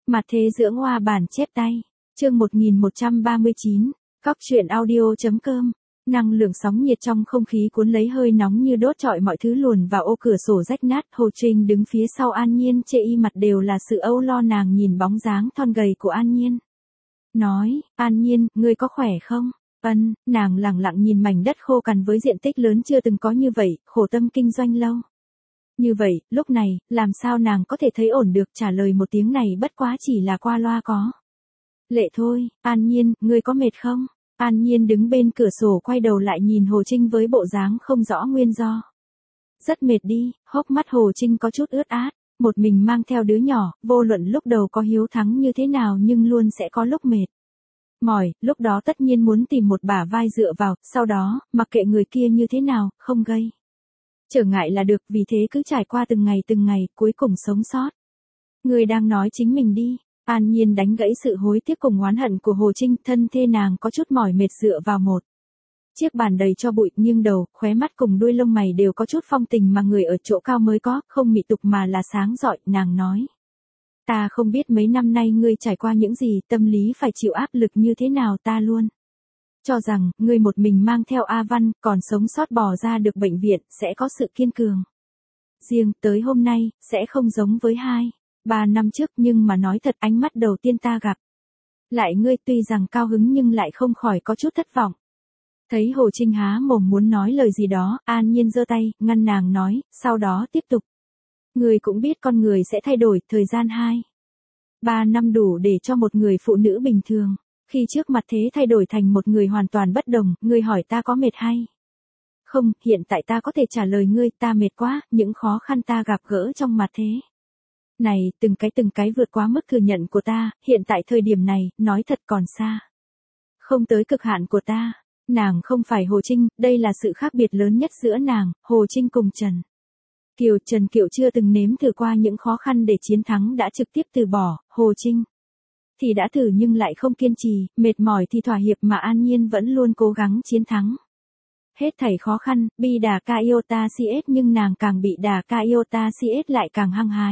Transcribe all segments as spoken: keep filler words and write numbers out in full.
Mặt thế dưỡng hoa bản chép tay. Chương một nghìn một trăm ba mươi chín. Cóc truyện audio.com. Năng lượng sóng nhiệt trong không khí cuốn lấy hơi nóng như đốt trọi mọi thứ luồn vào ô cửa sổ rách nát. Hồ Trinh đứng phía sau An Nhiên, chê y mặt đều là sự âu lo. Nàng nhìn bóng dáng thon gầy của An Nhiên, nói, An Nhiên, ngươi có khỏe không? Ân, nàng lẳng lặng nhìn mảnh đất khô cằn với diện tích lớn chưa từng có như vậy, khổ tâm kinh doanh lâu như vậy, lúc này, làm sao nàng có thể thấy ổn được? Trả lời một tiếng này bất quá chỉ là qua loa có lệ thôi. An Nhiên, ngươi có mệt không? An Nhiên đứng bên cửa sổ quay đầu lại nhìn Hồ Trinh với bộ dáng không rõ nguyên do. Rất mệt đi. Hốc mắt Hồ Trinh có chút ướt át. Một mình mang theo đứa nhỏ, vô luận lúc đầu có hiếu thắng như thế nào nhưng luôn sẽ có lúc mệt mỏi, lúc đó tất nhiên muốn tìm một bả vai dựa vào, sau đó, mặc kệ người kia như thế nào, không gây trở ngại là được, vì thế cứ trải qua từng ngày từng ngày, cuối cùng sống sót. Người đang nói chính mình đi. An Nhiên đánh gãy sự hối tiếc cùng oán hận của Hồ Trinh, thân thê nàng có chút mỏi mệt dựa vào một chiếc bàn đầy cho bụi, nghiêng đầu, khóe mắt cùng đuôi lông mày đều có chút phong tình mà người ở chỗ cao mới có, không mị tục mà là sáng rọi. Nàng nói, ta không biết mấy năm nay ngươi trải qua những gì, tâm lý phải chịu áp lực như thế nào, ta luôn cho rằng, ngươi một mình mang theo A Văn, còn sống sót bò ra được bệnh viện, sẽ có sự kiên cường riêng, tới hôm nay, sẽ không giống với hai, ba năm trước, nhưng mà nói thật, ánh mắt đầu tiên ta gặp lại ngươi tuy rằng cao hứng nhưng lại không khỏi có chút thất vọng. Thấy Hồ Trinh há mồm muốn nói lời gì đó, An Nhiên giơ tay, ngăn nàng nói, sau đó tiếp tục. Ngươi cũng biết con người sẽ thay đổi, thời gian hai, ba năm đủ để cho một người phụ nữ bình thường, khi trước mặt thế thay đổi thành một người hoàn toàn bất đồng. Ngươi hỏi ta có mệt hay không, hiện tại ta có thể trả lời ngươi, ta mệt quá, những khó khăn ta gặp gỡ trong mặt thế này, từng cái từng cái vượt quá mức thừa nhận của ta, hiện tại thời điểm này, nói thật còn xa không tới cực hạn của ta. Nàng không phải Hồ Trinh, đây là sự khác biệt lớn nhất giữa nàng, Hồ Trinh cùng Trần Kiều. Trần Kiều chưa từng nếm thử qua những khó khăn để chiến thắng đã trực tiếp từ bỏ, Hồ Trinh thì đã thử nhưng lại không kiên trì, mệt mỏi thì thỏa hiệp, mà An Nhiên vẫn luôn cố gắng chiến thắng hết thảy khó khăn, bi đà ca iota cs, nhưng nàng càng bị đà ca iota cs lại càng hăng hái.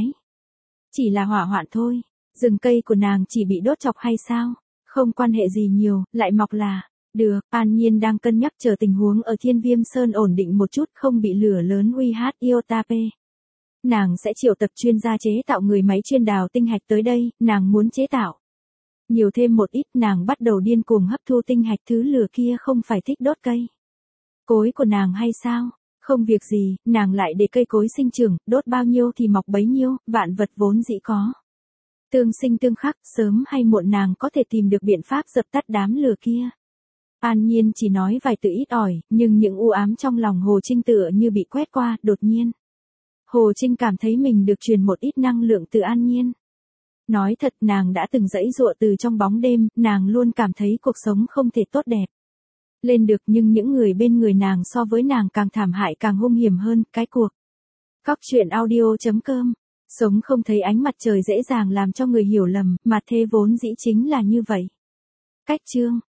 Chỉ là hỏa hoạn thôi, rừng cây của nàng chỉ bị đốt chọc hay sao? Không quan hệ gì nhiều, lại mọc là được. An Nhiên đang cân nhắc chờ tình huống ở Thiên Viêm Sơn ổn định một chút, không bị lửa lớn uy hát iota p. Nàng sẽ triệu tập chuyên gia chế tạo người máy chuyên đào tinh hạch tới đây, nàng muốn chế tạo nhiều thêm một ít. Nàng bắt đầu điên cuồng hấp thu tinh hạch, thứ lửa kia không phải thích đốt cây cối của nàng hay sao? Không việc gì, nàng lại để cây cối sinh trưởng, đốt bao nhiêu thì mọc bấy nhiêu, vạn vật vốn dĩ có tương sinh tương khắc, sớm hay muộn nàng có thể tìm được biện pháp dập tắt đám lửa kia. An Nhiên chỉ nói vài từ ít ỏi, nhưng những u ám trong lòng Hồ Trinh tựa như bị quét qua. Đột nhiên, Hồ Trinh cảm thấy mình được truyền một ít năng lượng từ An Nhiên. Nói thật, nàng đã từng giãy giụa từ trong bóng đêm, nàng luôn cảm thấy cuộc sống không thể tốt đẹp lên được, nhưng những người bên người nàng so với nàng càng thảm hại, càng hung hiểm hơn. Cái cuộc Cóc truyện audio.com. Sống không thấy ánh mặt trời dễ dàng làm cho người hiểu lầm, mà thế vốn dĩ chính là như vậy. Cách chương